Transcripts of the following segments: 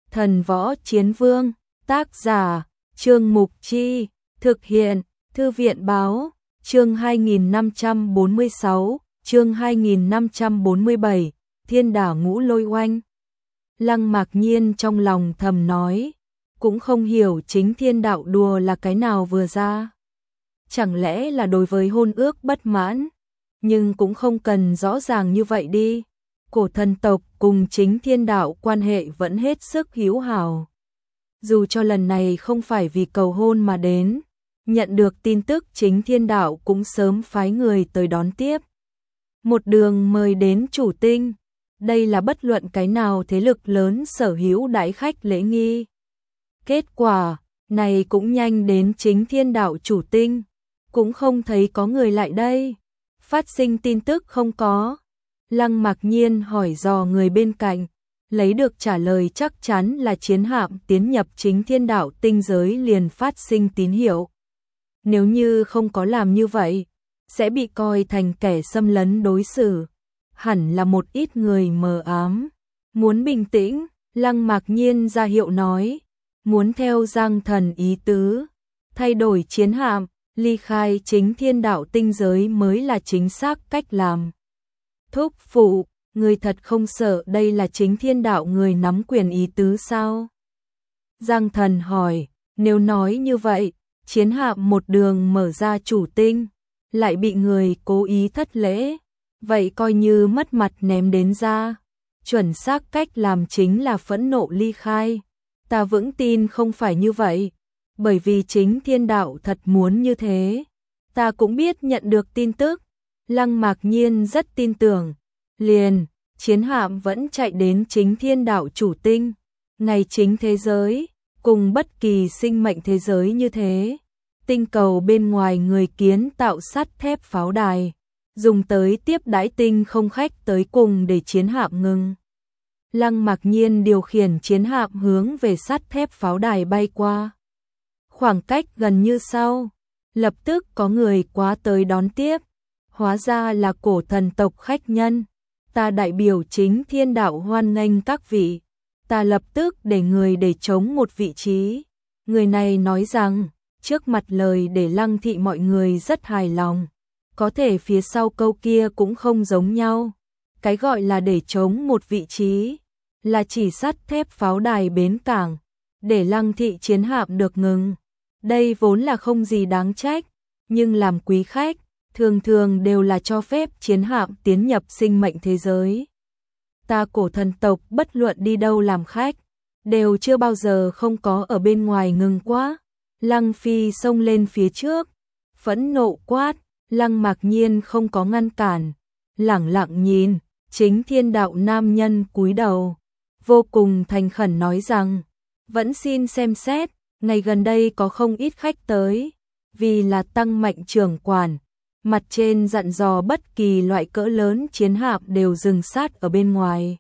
Thần Võ Chiến Vương, tác giả, Trương Mục Chi, thực hiện, Thư viện Báo, chương 2546, chương 2547, Thiên Đả Ngũ Lôi Oanh. Lăng Mạc Nhiên trong lòng thầm nói, cũng không hiểu chính thiên đạo đùa là cái nào vừa ra. Chẳng lẽ là đối với hôn ước bất mãn, nhưng cũng không cần rõ ràng như vậy đi. Cổ thần tộc cùng chính thiên đạo quan hệ vẫn hết sức hữu hảo. Dù cho lần này không phải vì cầu hôn mà đến, nhận được tin tức chính thiên đạo cũng sớm phái người tới đón tiếp. Một đường mời đến chủ tinh, đây là bất luận cái nào thế lực lớn sở hữu đãi khách lễ nghi. Kết quả, này cũng nhanh đến chính thiên đạo chủ tinh, cũng không thấy có người lại đây. Phát sinh tin tức không có. Lăng Mạc Nhiên hỏi dò người bên cạnh, lấy được trả lời chắc chắn là chiến hạm tiến nhập chính thiên đạo tinh giới liền phát sinh tín hiệu. Nếu như không có làm như vậy, sẽ bị coi thành kẻ xâm lấn đối xử. Hẳn là một ít người mờ ám. Muốn bình tĩnh, Lăng Mạc Nhiên ra hiệu nói, muốn theo Giang Thần ý tứ, thay đổi chiến hạm, ly khai chính thiên đạo tinh giới mới là chính xác cách làm. Thúc phụ, người thật không sợ đây là chính thiên đạo người nắm quyền ý tứ sao? Giang Thần hỏi, nếu nói như vậy, chiến hạm một đường mở ra chủ tinh, lại bị người cố ý thất lễ, vậy coi như mất mặt ném đến ra. Chuẩn xác cách làm chính là phẫn nộ ly khai. Ta vững tin không phải như vậy, bởi vì chính thiên đạo thật muốn như thế. Ta cũng biết nhận được tin tức, Lăng Mạc Nhiên rất tin tưởng. Liền, chiến hạm vẫn chạy đến chính thiên đạo chủ tinh, ngày chính thế giới, cùng bất kỳ sinh mệnh thế giới như thế. Tinh cầu bên ngoài người kiến tạo sắt thép pháo đài, dùng tới tiếp đãi tinh không khách tới cùng để chiến hạm ngừng. Lăng Mạc Nhiên điều khiển chiến hạm hướng về sắt thép pháo đài bay qua. Khoảng cách gần như sau, lập tức có người quá tới đón tiếp, hóa ra là cổ thần tộc khách nhân. Ta đại biểu chính thiên đạo hoan nghênh các vị. Ta lập tức để người để trống một vị trí. Người này nói rằng, trước mặt lời để Lăng thị mọi người rất hài lòng. Có thể phía sau câu kia cũng không giống nhau. Cái gọi là để trống một vị trí, là chỉ sắt thép pháo đài bến cảng, để Lăng thị chiến hạm được ngừng. Đây vốn là không gì đáng trách, nhưng làm quý khách, thường thường đều là cho phép chiến hạm tiến nhập sinh mệnh thế giới. Ta cổ thần tộc bất luận đi đâu làm khách, đều chưa bao giờ không có ở bên ngoài ngừng quá. Lăng Phi xông lên phía trước, phẫn nộ quát, Lăng Mạc Nhiên không có ngăn cản, lẳng lặng nhìn, chính thiên đạo nam nhân cúi đầu, vô cùng thành khẩn nói rằng, vẫn xin xem xét, ngày gần đây có không ít khách tới, vì là tăng mạnh trưởng quản. Mặt trên dặn dò bất kỳ loại cỡ lớn chiến hạm đều dừng sát ở bên ngoài.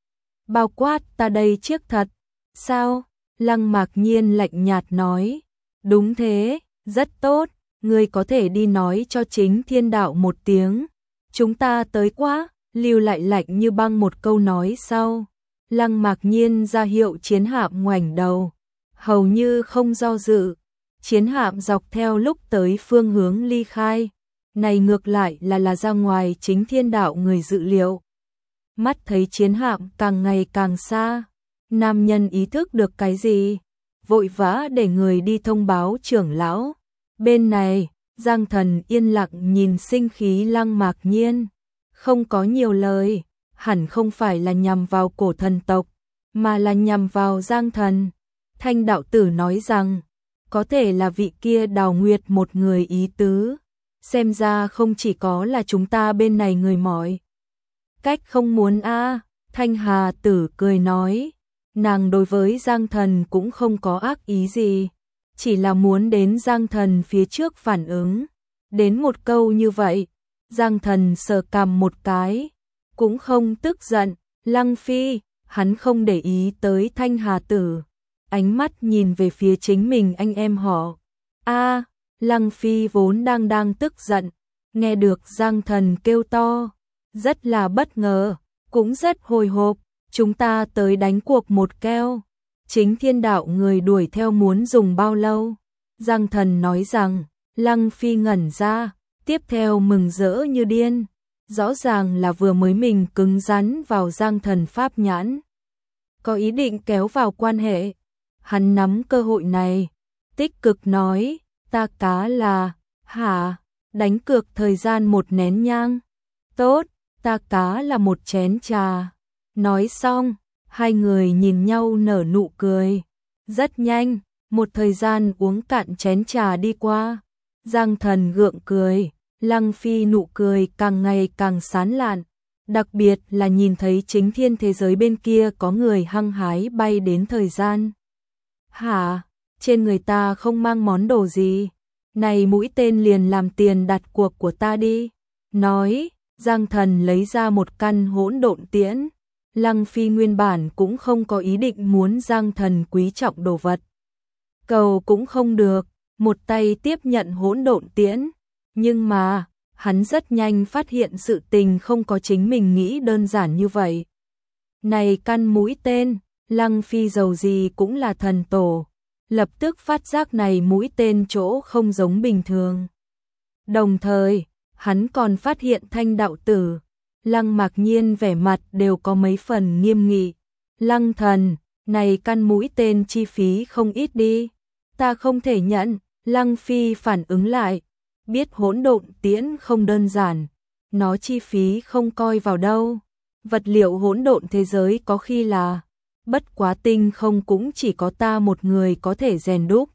Bao quát ta đây chiếc thật. Sao? Lăng Mạc Nhiên lạnh nhạt nói. Đúng thế, rất tốt, ngươi có thể đi nói cho chính thiên đạo một tiếng. Chúng ta tới quá, lưu lại lạnh như băng một câu nói sau. Lăng Mạc Nhiên ra hiệu chiến hạm ngoảnh đầu, hầu như không do dự. Chiến hạm dọc theo lúc tới phương hướng ly khai. Này ngược lại là ra ngoài chính thiên đạo người dự liệu. Mắt thấy chiến hạm càng ngày càng xa, nam nhân ý thức được cái gì, vội vã để người đi thông báo trưởng lão. Bên này, Giang Thần yên lặng nhìn sinh khí Lăng Mạc Nhiên, không có nhiều lời, hẳn không phải là nhằm vào cổ thần tộc, mà là nhằm vào Giang Thần. Thanh đạo tử nói rằng, có thể là vị kia Đào Nguyệt một người ý tứ. Xem ra không chỉ có là chúng ta bên này người mỏi. Cách không muốn a. Thanh Hà Tử cười nói, nàng đối với Giang Thần cũng không có ác ý gì, chỉ là muốn đến Giang Thần phía trước phản ứng. Đến một câu như vậy, Giang Thần sờ cằm một cái, cũng không tức giận. Lăng Phi, hắn không để ý tới Thanh Hà Tử, ánh mắt nhìn về phía chính mình anh em họ. A. Lăng Phi vốn đang tức giận, nghe được Giang Thần kêu to, rất là bất ngờ, cũng rất hồi hộp, chúng ta tới đánh cuộc một keo. chính thiên đạo người đuổi theo muốn dùng bao lâu? Giang Thần nói rằng, Lăng Phi ngẩn ra, tiếp theo mừng rỡ như điên. Rõ ràng là vừa mới mình cứng rắn vào Giang Thần pháp nhãn. Có ý định kéo vào quan hệ. Hắn nắm cơ hội này, tích cực nói, ta cá là, hả, đánh cược thời gian một nén nhang. Tốt, ta cá là một chén trà. Nói xong, hai người nhìn nhau nở nụ cười. Rất nhanh, một thời gian uống cạn chén trà đi qua. Giang Thần gượng cười, Lăng Phi nụ cười càng ngày càng sán lạn. Đặc biệt là nhìn thấy chính thiên thế giới bên kia có người hăng hái bay đến thời gian. Hả, trên người ta không mang món đồ gì. Này mũi tên liền làm tiền đặt cuộc của ta đi. Nói, Giang Thần lấy ra một căn hỗn độn tiễn. Lăng Phi nguyên bản cũng không có ý định muốn Giang Thần quý trọng đồ vật. Cầu cũng không được, một tay tiếp nhận hỗn độn tiễn. Nhưng mà, hắn rất nhanh phát hiện sự tình không có chính mình nghĩ đơn giản như vậy. Này căn mũi tên, Lăng Phi dầu gì cũng là thần tổ. Lập tức phát giác này mũi tên chỗ không giống bình thường. Đồng thời, hắn còn phát hiện Thanh đạo tử, Lăng Mạc Nhiên vẻ mặt đều có mấy phần nghiêm nghị. Lăng thần, này căn mũi tên chi phí không ít đi. Ta không thể nhận, Lăng Phi phản ứng lại. Biết hỗn độn tiễn không đơn giản, nó chi phí không coi vào đâu. Vật liệu hỗn độn thế giới có khi là, bất quá tinh không cũng chỉ có ta một người có thể rèn đúc.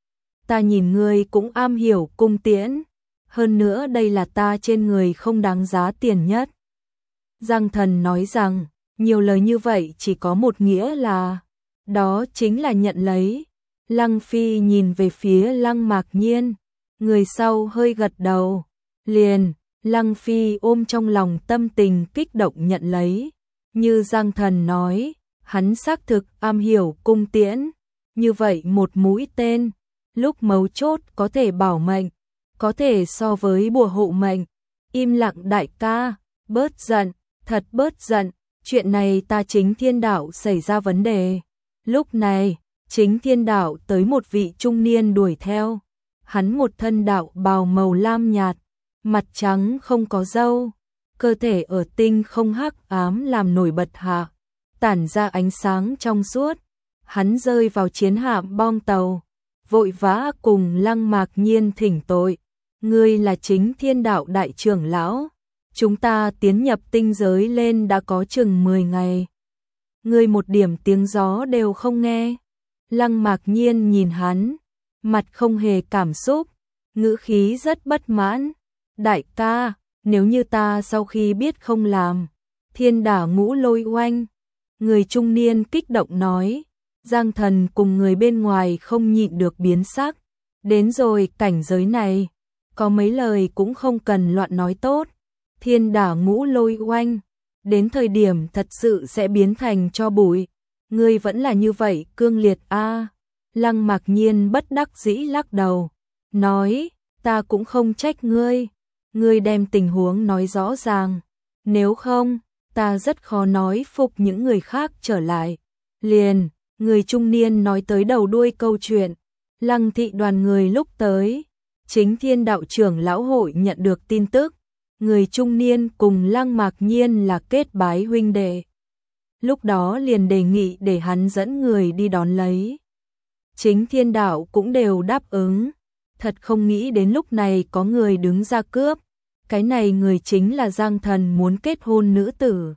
Ta nhìn ngươi cũng am hiểu cung tiễn, hơn nữa đây là ta trên người không đáng giá tiền nhất. Giang Thần nói rằng, nhiều lời như vậy chỉ có một nghĩa là, đó chính là nhận lấy. Lăng Phi nhìn về phía Lăng Mạc Nhiên, người sau hơi gật đầu, liền, Lăng Phi ôm trong lòng tâm tình kích động nhận lấy. Như Giang Thần nói, hắn xác thực am hiểu cung tiễn, như vậy một mũi tên, lúc mấu chốt có thể bảo mệnh, có thể so với bùa hộ mệnh. Im lặng đại ca, bớt giận, thật bớt giận, chuyện này ta chính thiên đạo xảy ra vấn đề. Lúc này, chính thiên đạo tới một vị trung niên đuổi theo. Hắn một thân đạo bào màu lam nhạt, mặt trắng không có râu, cơ thể ở tinh không hắc ám làm nổi bật hạ, tản ra ánh sáng trong suốt. Hắn rơi vào chiến hạm bom tàu, vội vã cùng Lăng Mạc Nhiên thỉnh tội. Ngươi là chính thiên đạo đại trưởng lão, chúng ta tiến nhập tinh giới lên đã có chừng 10 ngày. Ngươi một điểm tiếng gió đều không nghe. Lăng Mạc Nhiên nhìn hắn, mặt không hề cảm xúc, ngữ khí rất bất mãn. Đại ca, nếu như ta sau khi biết không làm, thiên đả ngũ lôi oanh. Người trung niên kích động nói. Giang Thần cùng người bên ngoài không nhịn được biến sắc. Đến rồi cảnh giới này, có mấy lời cũng không cần loạn nói tốt. Thiên đả ngũ lôi oanh, đến thời điểm thật sự sẽ biến thành tro bụi. Ngươi vẫn là như vậy cương liệt a. Lăng Mạc Nhiên bất đắc dĩ lắc đầu, nói, ta cũng không trách ngươi. Ngươi đem tình huống nói rõ ràng, nếu không, ta rất khó nói phục những người khác trở lại. Liền, người trung niên nói tới đầu đuôi câu chuyện. Lăng thị đoàn người lúc tới, chính thiên đạo trưởng lão hội nhận được tin tức. Người trung niên cùng Lăng Mạc Nhiên là kết bái huynh đệ. Lúc đó liền đề nghị để hắn dẫn người đi đón lấy. Chính thiên đạo cũng đều đáp ứng. Thật không nghĩ đến lúc này có người đứng ra cướp. Cái này người chính là Giang Thần muốn kết hôn nữ tử.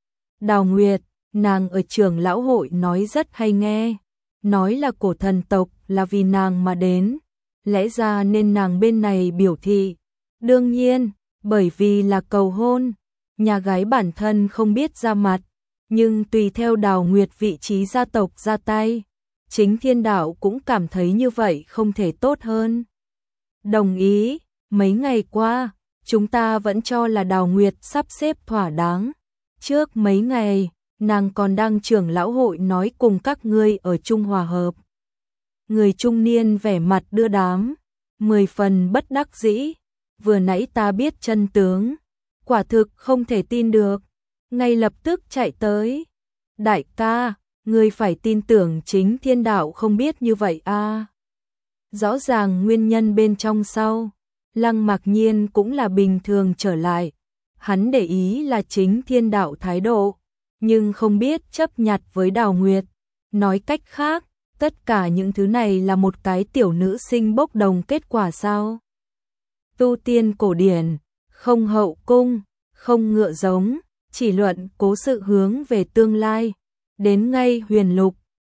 Đào Nguyệt, nàng ở trưởng lão hội nói rất hay nghe. Nói là cổ thần tộc là vì nàng mà đến. Lẽ ra nên nàng bên này biểu thị. Đương nhiên, bởi vì là cầu hôn, nhà gái bản thân không biết ra mặt. Nhưng tùy theo Đào Nguyệt vị trí gia tộc ra tay, chính thiên đạo cũng cảm thấy như vậy không thể tốt hơn. Đồng ý, mấy ngày qua, chúng ta vẫn cho là Đào Nguyệt sắp xếp thỏa đáng. Trước mấy ngày, nàng còn đang trưởng lão hội nói cùng các ngươi ở chung hòa hợp. Người trung niên vẻ mặt đưa đám, 10 phần bất đắc dĩ. Vừa nãy ta biết chân tướng, quả thực không thể tin được. Ngay lập tức chạy tới. Đại ca, Ngươi phải tin tưởng chính thiên đạo không biết như vậy a. Rõ ràng nguyên nhân bên trong sau, Lăng Mạc Nhiên cũng là bình thường trở lại. Hắn để ý là chính thiên đạo thái độ, nhưng không biết chấp nhặt với Đào Nguyệt. Nói cách khác, tất cả những thứ này là một cái tiểu nữ sinh bốc đồng kết quả sao? Tu tiên cổ điển, không hậu cung, không ngựa giống, chỉ luận cố sự hướng về tương lai. Đến ngay huyền lục,